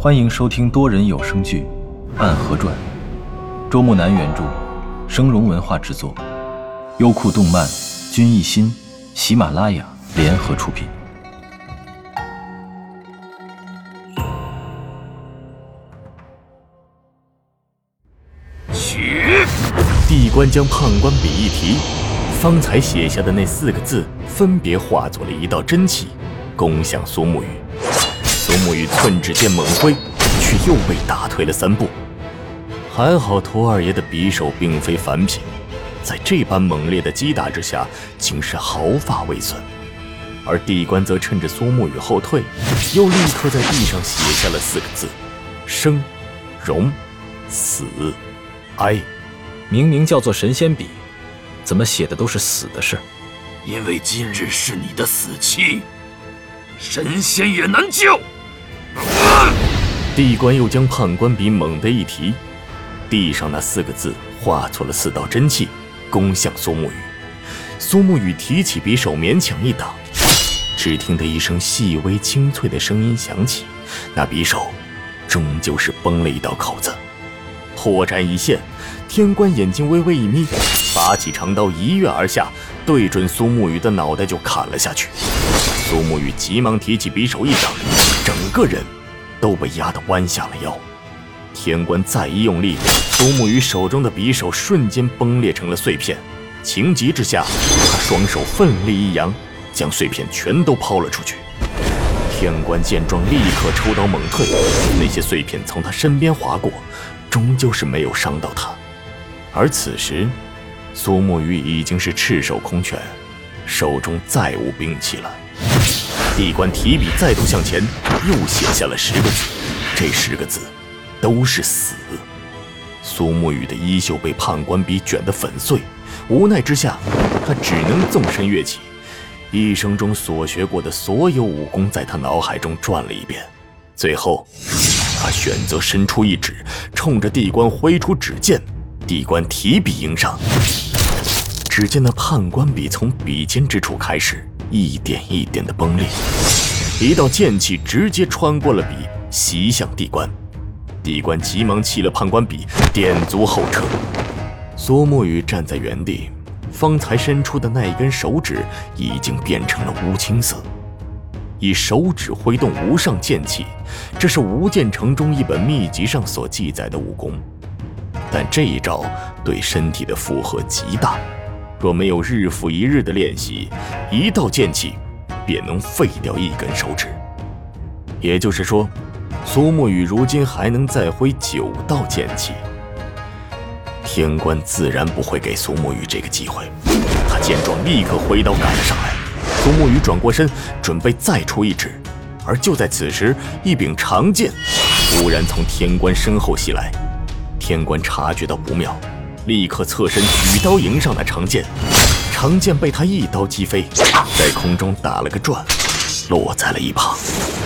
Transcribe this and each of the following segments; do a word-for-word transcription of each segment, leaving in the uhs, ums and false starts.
欢迎收听多人有声剧《暗河传》，周木南原著，声荣文化制作，优酷动漫、君艺心、喜马拉雅联合出品。 取！ 地官将判官笔一提，方才写下的那四个字分别化作了一道真气，攻向苏沐雨。苏沐雨寸指间猛挥，却又被打退了三步。还好涂二爷的匕首并非凡品，在这般猛烈的击打之下，竟是毫发未损。而地官则趁着苏沐雨后退，又立刻在地上写下了四个字：生、荣、死、哀。 明明叫做神仙笔，怎么写的都是死的事？ 因为今日是你的死期，神仙也难救。 地官又将判官笔猛地一提，地上那四个字化作了四道真气，攻向苏沐雨。苏沐雨提起匕首勉强一挡，只听得一声细微清脆的声音响起，那匕首终究是崩了一道口子。破绽一现，天官眼睛微微一眯，拔起长刀一跃而下，对准苏沐雨的脑袋就砍了下去。苏沐雨急忙提起匕首一挡，整个人都被压得弯下了腰。天官再一用力，苏沐雨手中的匕首瞬间崩裂成了碎片。情急之下，他双手奋力一扬，将碎片全都抛了出去。天官见状，立刻抽刀猛退，那些碎片从他身边划过，终究是没有伤到他。而此时，苏沐雨已经是赤手空拳，手中再无兵器了。地官提笔再度向前，又写下了十个字，这十个字都是死。苏沐雨的衣袖被判官笔卷得粉碎，无奈之下，他只能纵身跃起。一生中所学过的所有武功在他脑海中转了一遍，最后他选择伸出一指，冲着地官挥出指剑。地官提笔迎上，只见那判官笔从笔尖之处开始一点一点的崩裂，一道剑气直接穿过了笔，袭向地官。地官急忙弃了判官笔，点足后撤。苏沐雨站在原地，方才伸出的那一根手指已经变成了乌青色。以手指挥动无上剑气，这是无间城中一本秘籍上所记载的武功，但这一招对身体的负荷极大，若没有日复一日的练习，一道剑气便能废掉一根手指。也就是说，苏沐雨如今还能再挥九道剑气。天官自然不会给苏沐雨这个机会，他见状立刻挥刀赶了上来。苏沐雨转过身，准备再出一指，而就在此时，一柄长剑忽然从天官身后袭来。天官察觉到不妙，立刻侧身举刀迎上那长剑，长剑被他一刀击飞，在空中打了个转，落在了一旁。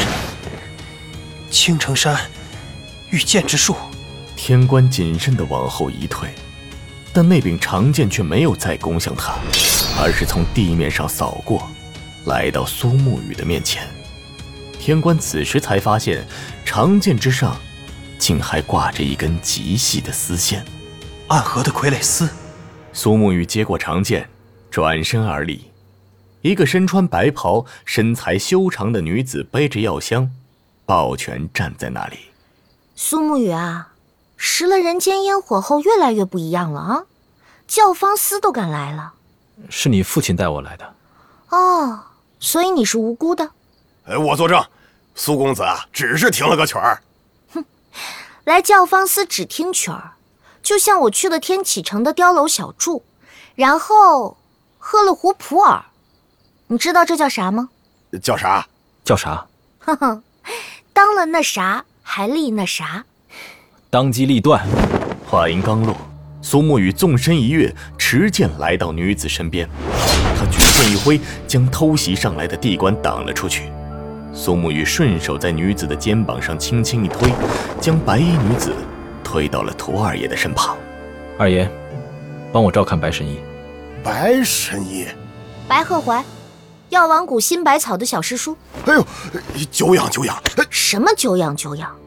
青城山御剑之术。 天官谨慎地往后一退，但那柄长剑却没有再攻向他，而是从地面上扫过，来到苏沐雨的面前。天官此时才发现，长剑之上竟还挂着一根极细的丝线， 暗河的傀儡丝。 苏沐雨接过长剑，转身而立。一个身穿白袍、身材修长的女子背着药箱，抱拳站在那里。 苏沐雨啊，食了人间烟火后越来越不一样了啊！教坊司都敢来了。 是你父亲带我来的。 哦，所以你是无辜的。 哎，我作证，苏公子啊，只是听了个曲儿。 哼，来教坊司只听曲儿，就像我去了天启城的碉楼小筑，然后喝了壶普洱。你知道这叫啥吗？ 叫啥？ 叫啥？ 呵呵，当了那啥，还立那啥。 当机立断。 话音刚落，苏沐雨纵身一跃，持剑来到女子身边。他举剑一挥，将偷袭上来的地官挡了出去。苏沐雨顺手在女子的肩膀上轻轻一推，将白衣女子推到了涂二爷的身旁。 二爷，帮我照看白神医。 白神医？ 白鹤怀，药王谷新百草的小师叔。 哎呦，久仰久仰。 什么久仰久仰？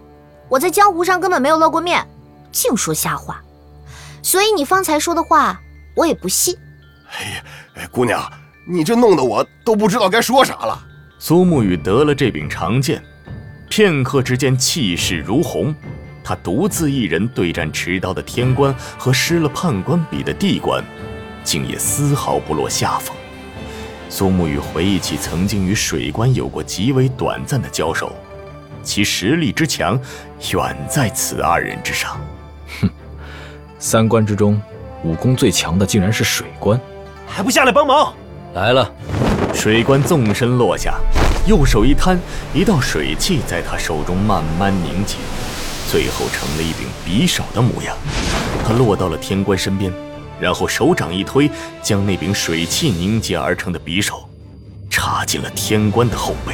我在江湖上根本没有露过面，净说瞎话。所以你方才说的话，我也不信。 哎呀，哎，姑娘，你这弄得我都不知道该说啥了。 苏沐雨得了这柄长剑，片刻之间气势如虹。他独自一人对战持刀的天官和失了判官笔的地官，竟也丝毫不落下风。苏沐雨回忆起曾经与水官有过极为短暂的交手，其实力之强，远在此二人之上。 哼，三官之中，武功最强的竟然是水官， 还不下来帮忙？ 来了。 水官纵身落下，右手一摊，一道水气在他手中慢慢凝结，最后成了一柄匕首的模样。他落到了天官身边，然后手掌一推，将那柄水气凝结而成的匕首插进了天官的后背。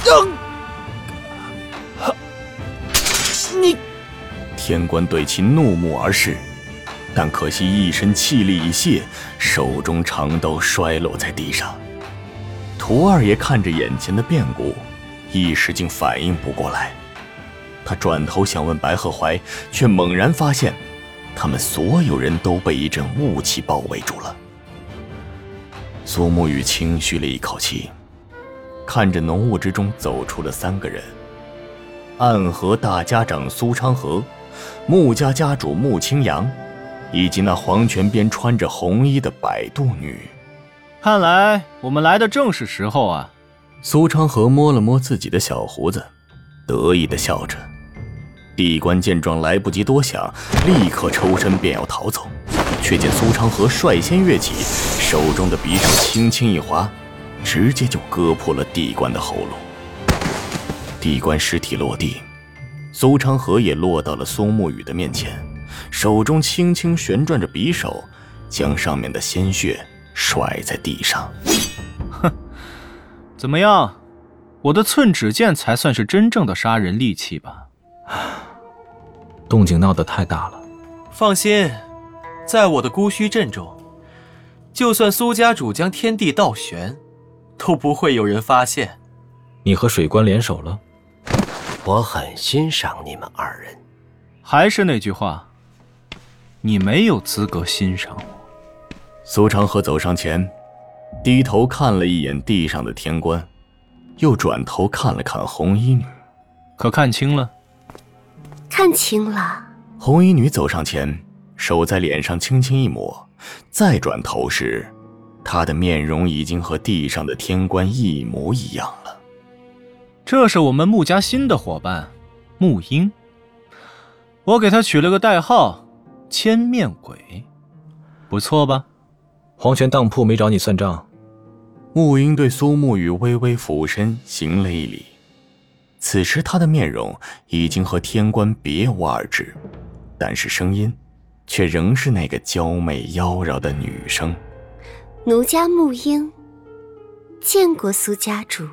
你！ 天官对其怒目而视，但可惜一身气力已泄，手中长刀摔落在地上。徒二爷看着眼前的变故，一时竟反应不过来。他转头想问白鹤怀，却猛然发现他们所有人都被一阵雾气包围住了。苏沐雨轻吁了一口气，看着浓雾之中走出了三个人：暗河大家长苏昌河、穆家家主穆清扬，以及那黄泉边穿着红衣的摆渡女。 看来我们来的正是时候啊。 苏昌河摸了摸自己的小胡子，得意地笑着。地官见状来不及多想，立刻抽身便要逃走，却见苏昌河率先跃起，手中的匕首轻轻一划，直接就割破了地官的喉咙。地官尸体落地，苏昌河也落到了苏沐雨的面前，手中轻轻旋转着匕首，将上面的鲜血甩在地上。 哼，怎么样？我的寸指剑才算是真正的杀人利器吧？ 动静闹得太大了。 放心，在我的孤虚阵中，就算苏家主将天地倒悬，都不会有人发现。 你和水官联手了？ 我很欣赏你们二人。 还是那句话，你没有资格欣赏我。 苏长河走上前，低头看了一眼地上的天官，又转头看了看红衣女。 可看清了？ 看清了。 红衣女走上前，手在脸上轻轻一抹，再转头时，她的面容已经和地上的天官一模一样了。 这是我们穆家新的伙伴，穆英。我给他取了个代号，千面鬼，不错吧？ 黄泉当铺没找你算账。 穆英对苏沐雨微微俯身行了一礼，此时她的面容已经和天官别无二致，但是声音却仍是那个娇媚妖娆的女声。 奴家穆英，见过苏家主。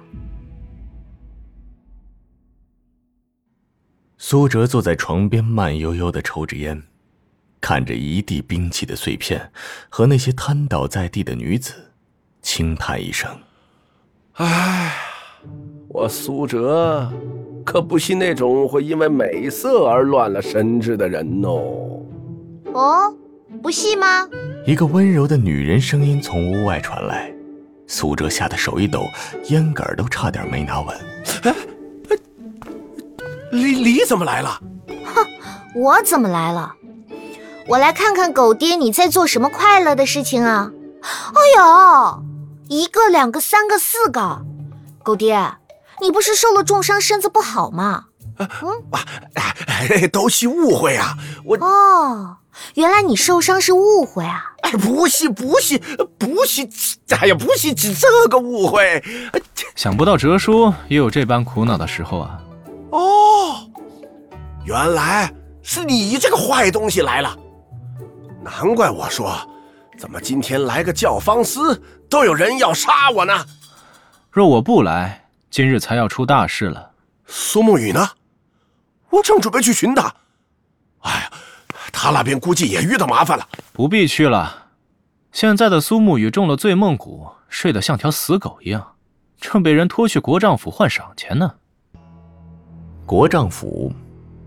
苏哲坐在床边慢悠悠地抽着烟，看着一地兵器的碎片和那些瘫倒在地的女子，轻叹一声： 唉，我苏哲可不是那种会因为美色而乱了神智的人哦。 哦，不是吗？ 一个温柔的女人声音从屋外传来，苏哲吓得手一抖，烟杆都差点没拿稳。 哎李李怎么来了？ 哼，我怎么来了？我来看看狗爹你在做什么快乐的事情啊！哎呦，一个两个三个四个，狗爹，你不是受了重伤，身子不好吗？ 嗯，哎，都是误会啊！我哦，原来你受伤是误会啊！ 哎，不是，不是，不是，哎呀，不是指这个误会。 想不到哲叔也有这般苦恼的时候啊！ 哦，原来是你这个坏东西来了，难怪我说，怎么今天来个教坊司都有人要杀我呢？ 若我不来，今日才要出大事了。 苏沐雨呢？我正准备去寻他。哎呀，他那边估计也遇到麻烦了。 不必去了，现在的苏沐雨中了醉梦蛊，睡得像条死狗一样，正被人拖去国丈府换赏钱呢。 国丈府，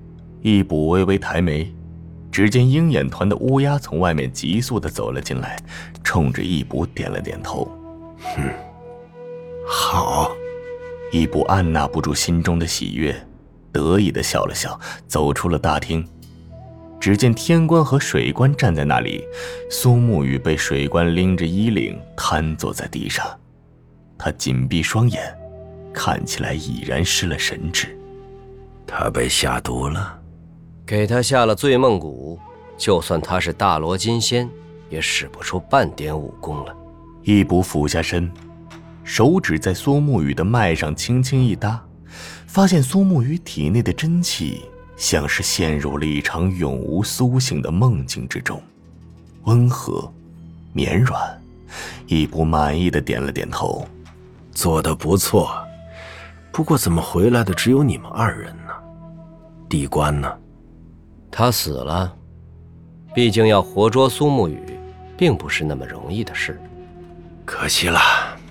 易卜微微抬眉，只见鹰眼团的乌鸦从外面急速地走了进来，冲着易卜点了点头。 哼，好。 易卜按捺不住心中的喜悦，得意地笑了笑，走出了大厅。只见天官和水官站在那里，苏沐雨被水官拎着衣领瘫坐在地上，他紧闭双眼，看起来已然失了神智。 他被下毒了， 给他下了醉梦蛊，就算他是大罗金仙，也使不出半点武功了。 易卜俯下身，手指在苏沐雨的脉上轻轻一搭，发现苏沐雨体内的真气像是陷入了一场永无苏醒的梦境之中，温和绵软。易卜满意的点了点头， 做得不错，不过怎么回来的只有你们二人呢？地官呢？ 他死了，毕竟要活捉苏沐雨并不是那么容易的事。 可惜了，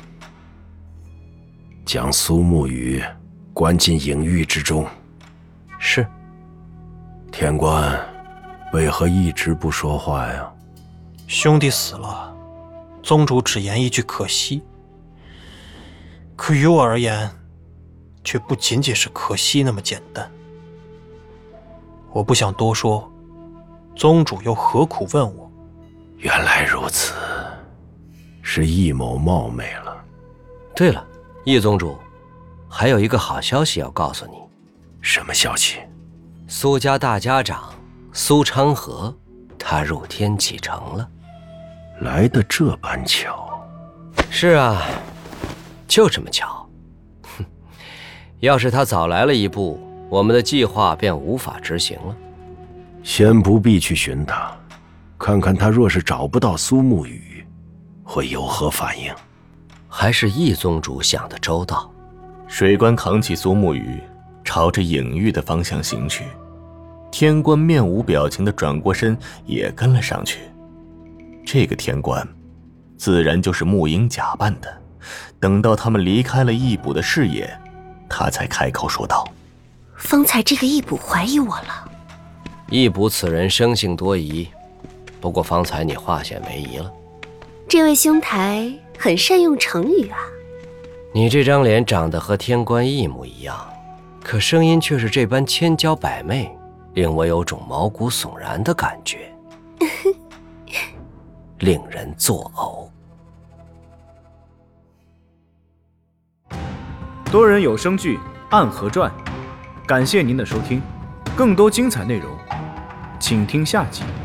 将苏沐雨关进隐域之中。 是。 天官为何一直不说话呀？ 兄弟死了，宗主只言一句可惜，可于我而言却不仅仅是可惜那么简单。我不想多说，宗主又何苦问我？ 原来如此，是易某冒昧了。 对了，易宗主，还有一个好消息要告诉你。 什么消息？ 苏家大家长苏昌河，他入天启城了。 来得这般巧。 是啊，就这么巧。哼，要是他早来了一步，我们的计划便无法执行了。 先不必去寻他，看看他若是找不到苏沐雨，会有何反应？ 还是易宗主想得周到。 水官扛起苏沐雨，朝着隐喻的方向行去。天官面无表情地转过身，也跟了上去。这个天官自然就是沐英假扮的。等到他们离开了易卜的视野，他才开口说道： 方才这个易卜怀疑我了。 易卜此人生性多疑，不过方才你化险为夷了。 这位兄台很善用成语啊。 你这张脸长得和天官一模一样，可声音却是这般千娇百媚，令我有种毛骨悚然的感觉，令人作呕。 多人有声剧《暗河传》，感谢您的收听，更多精彩内容，请听下集。